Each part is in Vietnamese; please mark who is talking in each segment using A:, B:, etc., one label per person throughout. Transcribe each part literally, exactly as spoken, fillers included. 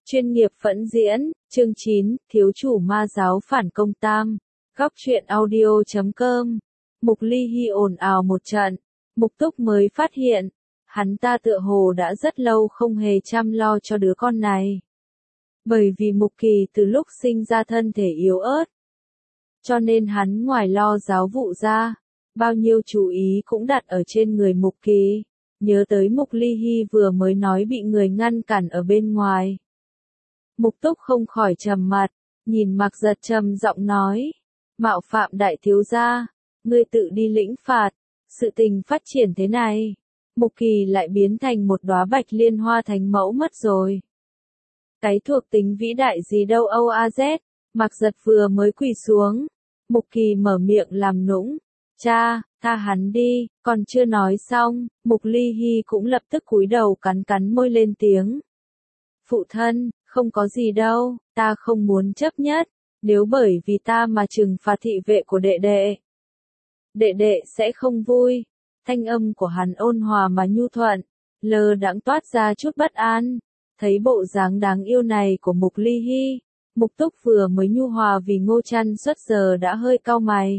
A: Chuyên nghiệp phẫn diễn, chương chín, thiếu chủ ma giáo phản công tam. Góc truyện audio chấm com. Mục Ly Hy ồn ào một trận. Mục Túc mới phát hiện, hắn ta tựa hồ đã rất lâu không hề chăm lo cho đứa con này. Bởi vì Mục Kỳ từ lúc sinh ra thân thể yếu ớt. Cho nên hắn ngoài lo giáo vụ ra, bao nhiêu chú ý cũng đặt ở trên người Mục Kỳ. Nhớ tới Mục Ly Hy vừa mới nói bị người ngăn cản ở bên ngoài. Mục Túc không khỏi trầm mặt, nhìn Mạc Giật trầm giọng nói, mạo phạm đại thiếu gia, ngươi tự đi lĩnh phạt, sự tình phát triển thế này, Mục Kỳ lại biến thành một đóa bạch liên hoa thánh mẫu mất rồi. Cái thuộc tính vĩ đại gì đâu Âu A Z, Mạc Giật vừa mới quỳ xuống, Mục Kỳ mở miệng làm nũng, cha, tha hắn đi, còn chưa nói xong, Mục Ly Hy cũng lập tức cúi đầu cắn cắn môi lên tiếng. Phụ thân, không có gì đâu, ta không muốn chấp nhất, nếu bởi vì ta mà trừng phạt thị vệ của đệ đệ. Đệ đệ sẽ không vui, thanh âm của hắn ôn hòa mà nhu thuận, lơ đãng toát ra chút bất an, thấy bộ dáng đáng yêu này của Mục Ly Hy, Mục Túc vừa mới nhu hòa vì Ngô Trăn xuất giờ đã hơi cau mày.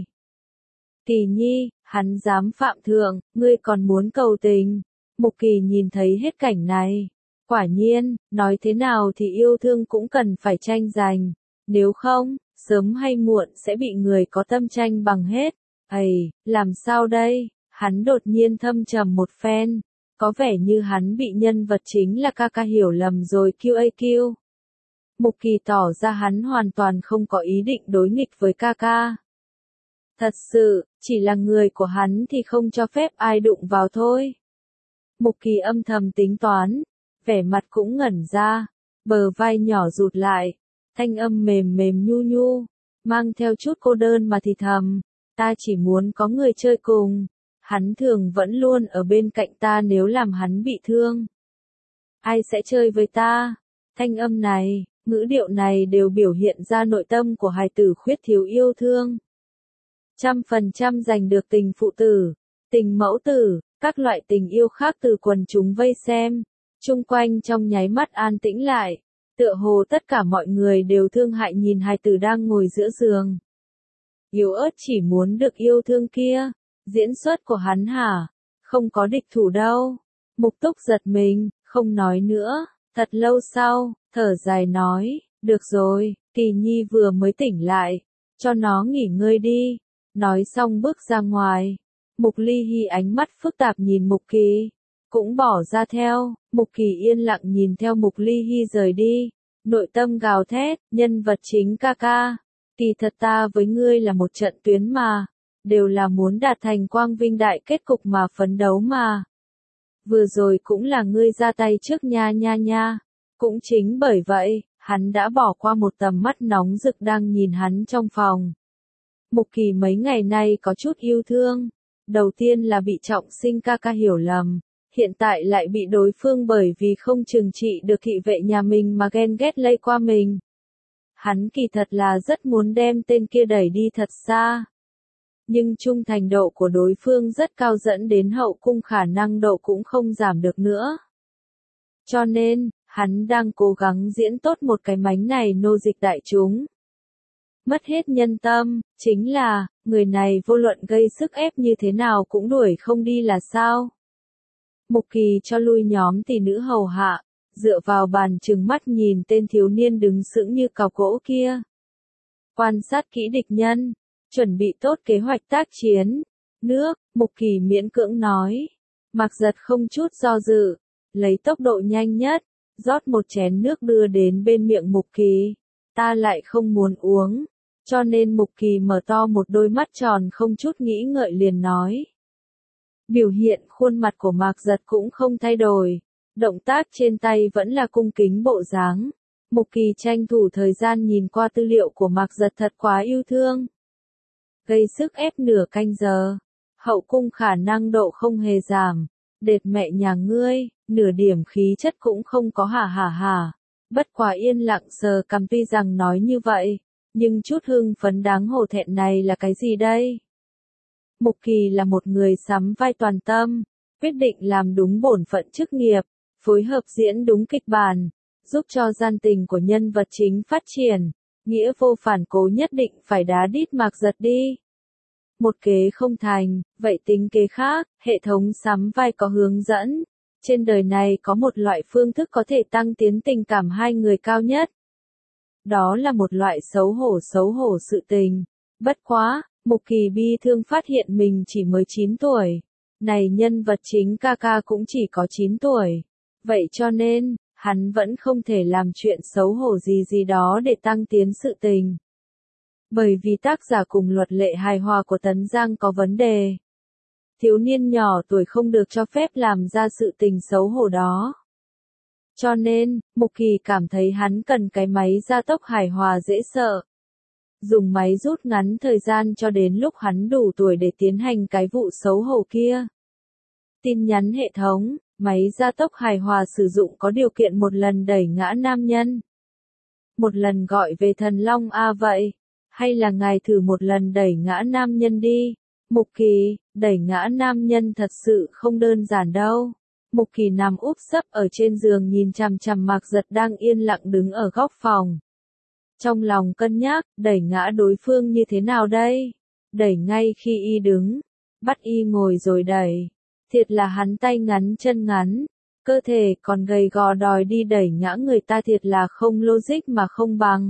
A: Kỳ nhi, hắn dám phạm thượng, ngươi còn muốn cầu tình, Mục Kỳ nhìn thấy hết cảnh này. Quả nhiên, nói thế nào thì yêu thương cũng cần phải tranh giành, nếu không, sớm hay muộn sẽ bị người có tâm tranh bằng hết. Ây, làm sao đây? Hắn đột nhiên thâm trầm một phen, có vẻ như hắn bị nhân vật chính là ca ca hiểu lầm rồi quy a quy. Mục Kỳ tỏ ra hắn hoàn toàn không có ý định đối nghịch với ca ca. Thật sự, chỉ là người của hắn thì không cho phép ai đụng vào thôi. Mục Kỳ âm thầm tính toán. Vẻ mặt cũng ngẩn ra, bờ vai nhỏ rụt lại, thanh âm mềm mềm nhu nhu, mang theo chút cô đơn mà thì thầm, ta chỉ muốn có người chơi cùng, hắn thường vẫn luôn ở bên cạnh ta nếu làm hắn bị thương. Ai sẽ chơi với ta? Thanh âm này, ngữ điệu này đều biểu hiện ra nội tâm của hài tử khuyết thiếu yêu thương. Trăm phần trăm giành được tình phụ tử, tình mẫu tử, các loại tình yêu khác từ quần chúng vây xem. Chung quanh trong nháy mắt an tĩnh lại, tựa hồ tất cả mọi người đều thương hại nhìn hài tử đang ngồi giữa giường. Yếu ớt chỉ muốn được yêu thương kia, diễn xuất của hắn hả, không có địch thủ đâu. Mục Túc giật mình, không nói nữa, thật lâu sau, thở dài nói, được rồi, Kỳ nhi vừa mới tỉnh lại, cho nó nghỉ ngơi đi, nói xong bước ra ngoài. Mục Ly Hy ánh mắt phức tạp nhìn Mục Kỳ. Cũng bỏ ra theo, Mục Kỳ yên lặng nhìn theo Mục Ly Hy rời đi, nội tâm gào thét, nhân vật chính ca ca, kỳ thật ta với ngươi là một trận tuyến mà, đều là muốn đạt thành quang vinh đại kết cục mà phấn đấu mà. Vừa rồi cũng là ngươi ra tay trước nha nha nha, cũng chính bởi vậy, hắn đã bỏ qua một tầm mắt nóng rực đang nhìn hắn trong phòng. Mục Kỳ mấy ngày nay có chút yêu thương, đầu tiên là bị trọng sinh ca ca hiểu lầm. Hiện tại lại bị đối phương bởi vì không trừng trị được thị vệ nhà mình mà ghen ghét lây qua mình. Hắn kỳ thật là rất muốn đem tên kia đẩy đi thật xa. Nhưng trung thành độ của đối phương rất cao dẫn đến hậu cung khả năng độ cũng không giảm được nữa. Cho nên, hắn đang cố gắng diễn tốt một cái mánh này nô dịch đại chúng. Mất hết nhân tâm, chính là, người này vô luận gây sức ép như thế nào cũng đuổi không đi là sao? Mục Kỳ cho lui nhóm tỷ nữ hầu hạ, dựa vào bàn trừng mắt nhìn tên thiếu niên đứng sững như cọc gỗ kia. Quan sát kỹ địch nhân, chuẩn bị tốt kế hoạch tác chiến. Nước, Mục Kỳ miễn cưỡng nói. Mạc Giật không chút do dự, lấy tốc độ nhanh nhất, rót một chén nước đưa đến bên miệng Mục Kỳ. Ta lại không muốn uống, cho nên Mục Kỳ mở to một đôi mắt tròn không chút nghĩ ngợi liền nói. Biểu hiện khuôn mặt của Mạc Giật cũng không thay đổi, động tác trên tay vẫn là cung kính bộ dáng. Mục Kỳ tranh thủ thời gian nhìn qua tư liệu của Mạc Giật thật quá yêu thương. Gây sức ép nửa canh giờ, hậu cung khả năng độ không hề giảm, đệt mẹ nhà ngươi, nửa điểm khí chất cũng không có hả hả hả. Bất quá yên lặng sờ cằm tuy rằng nói như vậy, nhưng chút hưng phấn đáng hổ thẹn này là cái gì đây? Mục Kỳ là một người sắm vai toàn tâm, quyết định làm đúng bổn phận chức nghiệp, phối hợp diễn đúng kịch bản, giúp cho gian tình của nhân vật chính phát triển, nghĩa vô phản cố nhất định phải đá đít Mạc Giật đi. Một kế không thành, vậy tính kế khác, hệ thống sắm vai có hướng dẫn. Trên đời này có một loại phương thức có thể tăng tiến tình cảm hai người cao nhất. Đó là một loại xấu hổ xấu hổ sự tình. Bất quá, Mục Kỳ bi thương phát hiện mình chỉ mới chín tuổi. Này nhân vật chính ca ca cũng chỉ có chín tuổi. Vậy cho nên, hắn vẫn không thể làm chuyện xấu hổ gì gì đó để tăng tiến sự tình. Bởi vì tác giả cùng luật lệ hài hòa của Tấn Giang có vấn đề. Thiếu niên nhỏ tuổi không được cho phép làm ra sự tình xấu hổ đó. Cho nên, Mục Kỳ cảm thấy hắn cần cái máy gia tốc hài hòa dễ sợ. Dùng máy rút ngắn thời gian cho đến lúc hắn đủ tuổi để tiến hành cái vụ xấu hổ kia. Tin nhắn hệ thống, máy gia tốc hài hòa sử dụng có điều kiện một lần đẩy ngã nam nhân. Một lần gọi về thần long A vậy. Hay là ngài thử một lần đẩy ngã nam nhân đi. Mục Kỳ, đẩy ngã nam nhân thật sự không đơn giản đâu. Mục Kỳ nằm úp sấp ở trên giường nhìn chằm chằm Mạc Giật đang yên lặng đứng ở góc phòng. Trong lòng cân nhắc, đẩy ngã đối phương như thế nào đây? Đẩy ngay khi y đứng. Bắt y ngồi rồi đẩy. Thiệt là hắn tay ngắn chân ngắn. Cơ thể còn gầy gò đòi đi đẩy ngã người ta thiệt là không logic mà không bằng.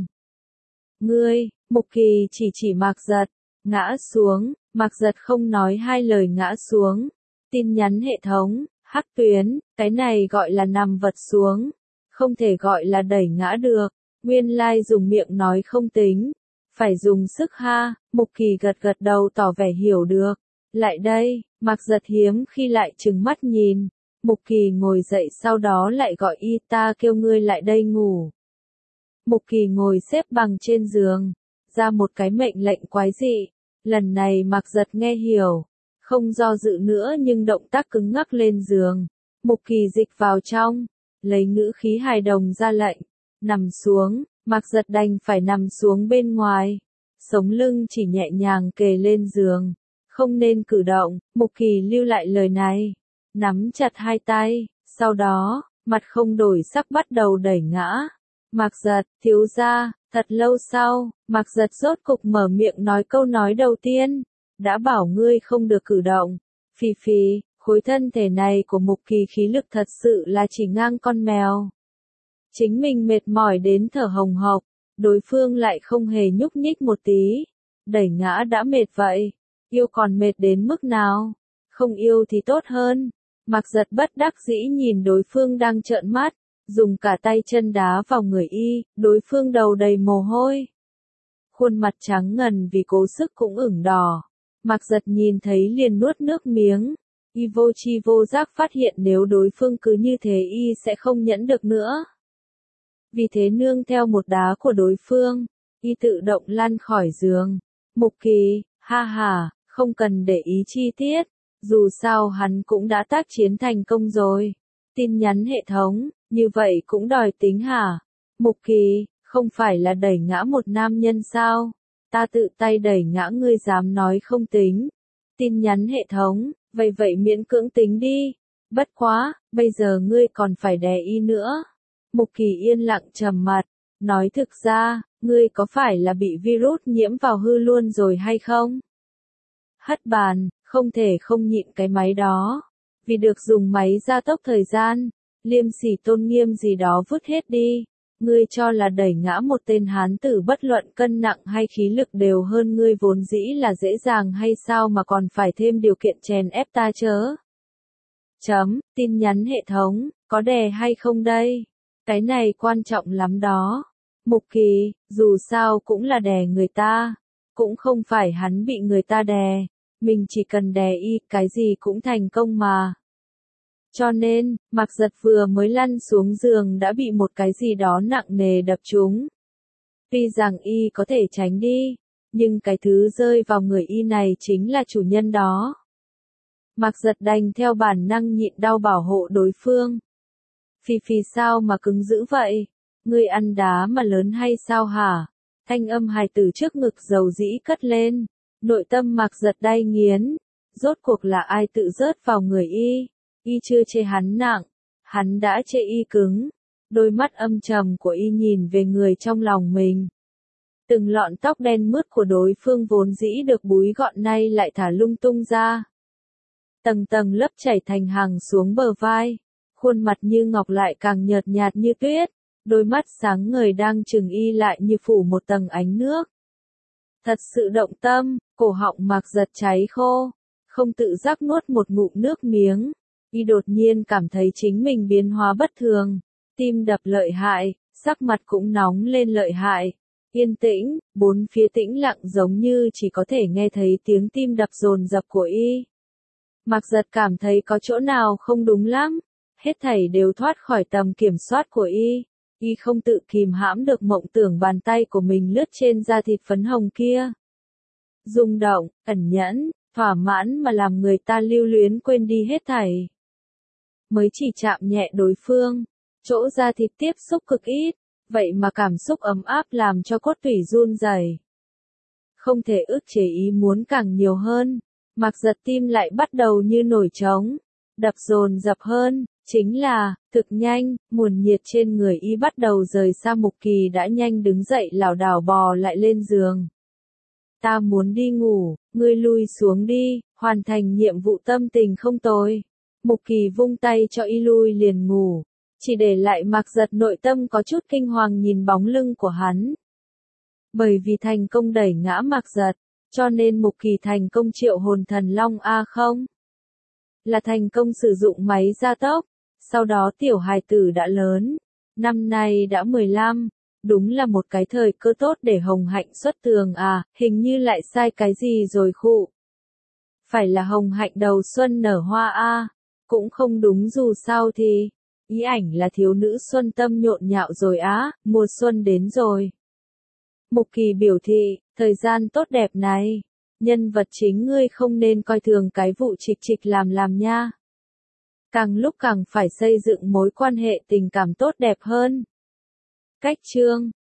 A: Ngươi, Mục Kỳ chỉ chỉ Mạc Giật. Ngã xuống, Mạc Giật không nói hai lời ngã xuống. Tin nhắn hệ thống, Hắc Tuyến, cái này gọi là nằm vật xuống. Không thể gọi là đẩy ngã được. Nguyên lai like dùng miệng nói không tính. Phải dùng sức ha, Mục Kỳ gật gật đầu tỏ vẻ hiểu được. Lại đây, Mạc Giật hiếm khi lại trừng mắt nhìn. Mục Kỳ ngồi dậy sau đó lại gọi y ta kêu ngươi lại đây ngủ. Mục Kỳ ngồi xếp bằng trên giường. Ra một cái mệnh lệnh quái dị. Lần này Mạc Giật nghe hiểu. Không do dự nữa nhưng động tác cứng ngắc lên giường. Mục Kỳ dịch vào trong. Lấy ngữ khí hài đồng ra lệnh. Nằm xuống, Mạc Giật đành phải nằm xuống bên ngoài. Sống lưng chỉ nhẹ nhàng kề lên giường. Không nên cử động, Mục Kỳ lưu lại lời này. Nắm chặt hai tay, sau đó, mặt không đổi sắc bắt đầu đẩy ngã. Mạc Giật, thiếu gia, thật lâu sau, Mạc Giật rốt cục mở miệng nói câu nói đầu tiên. Đã bảo ngươi không được cử động. Phì phì, khối thân thể này của Mục Kỳ khí lực thật sự là chỉ ngang con mèo. Chính mình mệt mỏi đến thở hồng hộc, đối phương lại không hề nhúc nhích một tí. Đẩy ngã đã mệt vậy, yêu còn mệt đến mức nào? Không yêu thì tốt hơn. Mạc Giật bất đắc dĩ nhìn đối phương đang trợn mắt, dùng cả tay chân đá vào người y, đối phương đầu đầy mồ hôi. Khuôn mặt trắng ngần vì cố sức cũng ửng đỏ. Mạc Giật nhìn thấy liền nuốt nước miếng. Y vô chi vô giác phát hiện nếu đối phương cứ như thế y sẽ không nhẫn được nữa. Vì thế nương theo một đá của đối phương, y tự động lăn khỏi giường. Mục Kỳ, ha ha, không cần để ý chi tiết, dù sao hắn cũng đã tác chiến thành công rồi. Tin nhắn hệ thống, như vậy cũng đòi tính hả? Mục Kỳ, không phải là đẩy ngã một nam nhân sao? Ta tự tay đẩy ngã ngươi dám nói không tính. Tin nhắn hệ thống, vậy vậy miễn cưỡng tính đi. Bất quá, bây giờ ngươi còn phải đè y nữa. Mục Kỳ yên lặng trầm mặt, nói thực ra, ngươi có phải là bị virus nhiễm vào hư luôn rồi hay không? Hất bàn, không thể không nhịn cái máy đó. Vì được dùng máy gia tốc thời gian, liêm sỉ tôn nghiêm gì đó vứt hết đi. Ngươi cho là đẩy ngã một tên hán tử bất luận cân nặng hay khí lực đều hơn ngươi vốn dĩ là dễ dàng hay sao mà còn phải thêm điều kiện chèn ép ta chớ? Chấm, tin nhắn hệ thống, có đè hay không đây? Cái này quan trọng lắm đó. Mục Kỳ, dù sao cũng là đè người ta. Cũng không phải hắn bị người ta đè. Mình chỉ cần đè y, cái gì cũng thành công mà. Cho nên, Mạc Giật vừa mới lăn xuống giường đã bị một cái gì đó nặng nề đập trúng. Tuy rằng y có thể tránh đi, nhưng cái thứ rơi vào người y này chính là chủ nhân đó. Mạc Giật đành theo bản năng nhịn đau bảo hộ đối phương. Phì phì sao mà cứng dữ vậy? Ngươi ăn đá mà lớn hay sao hả? Thanh âm hài tử trước ngực dầu dĩ cất lên. Nội tâm Mạc Giật đay nghiến. Rốt cuộc là ai tự rớt vào người y? Y chưa chê hắn nặng. Hắn đã chê y cứng. Đôi mắt âm trầm của y nhìn về người trong lòng mình. Từng lọn tóc đen mướt của đối phương vốn dĩ được búi gọn nay lại thả lung tung ra. Tầng tầng lớp chảy thành hàng xuống bờ vai. Khuôn mặt như ngọc lại càng nhợt nhạt như tuyết. Đôi mắt sáng ngời đang trừng y lại như phủ một tầng ánh nước. Thật sự động tâm, cổ họng Mạc Giật cháy khô. Không tự giác nuốt một ngụm nước miếng. Y đột nhiên cảm thấy chính mình biến hóa bất thường. Tim đập lợi hại, sắc mặt cũng nóng lên lợi hại. Yên tĩnh, bốn phía tĩnh lặng giống như chỉ có thể nghe thấy tiếng tim đập dồn dập của y. Mạc Giật cảm thấy có chỗ nào không đúng lắm. Hết thảy đều thoát khỏi tầm kiểm soát của y. Y không tự kìm hãm được mộng tưởng bàn tay của mình lướt trên da thịt phấn hồng kia. Rung động, ẩn nhẫn, thỏa mãn mà làm người ta lưu luyến quên đi hết thảy. Mới chỉ chạm nhẹ đối phương, chỗ da thịt tiếp xúc cực ít, vậy mà cảm xúc ấm áp làm cho cốt tủy run rẩy. Không thể ức chế ý muốn càng nhiều hơn, Mạc Giật tim lại bắt đầu như nổi trống, đập dồn dập hơn, chính là, thực nhanh, nguồn nhiệt trên người y bắt đầu rời xa Mục Kỳ đã nhanh đứng dậy lảo đảo bò lại lên giường. Ta muốn đi ngủ, ngươi lui xuống đi, hoàn thành nhiệm vụ tâm tình không tồi. Mục Kỳ vung tay cho y lui liền ngủ, chỉ để lại Mạc Giật nội tâm có chút kinh hoàng nhìn bóng lưng của hắn. Bởi vì thành công đẩy ngã Mạc Giật, cho nên Mục Kỳ thành công triệu hồn thần long A không? Là thành công sử dụng máy gia tốc, sau đó tiểu hài tử đã lớn, năm nay đã mười lăm, đúng là một cái thời cơ tốt để Hồng Hạnh xuất tường à, hình như lại sai cái gì rồi khụ. Phải là Hồng Hạnh đầu xuân nở hoa A, cũng không đúng dù sao thì, ý ảnh là thiếu nữ xuân tâm nhộn nhạo rồi á, mùa xuân đến rồi. Mục Kỳ biểu thị, thời gian tốt đẹp này, nhân vật chính ngươi không nên coi thường cái vụ trịch trịch làm làm nha. Càng lúc càng phải xây dựng mối quan hệ tình cảm tốt đẹp hơn. Cách chương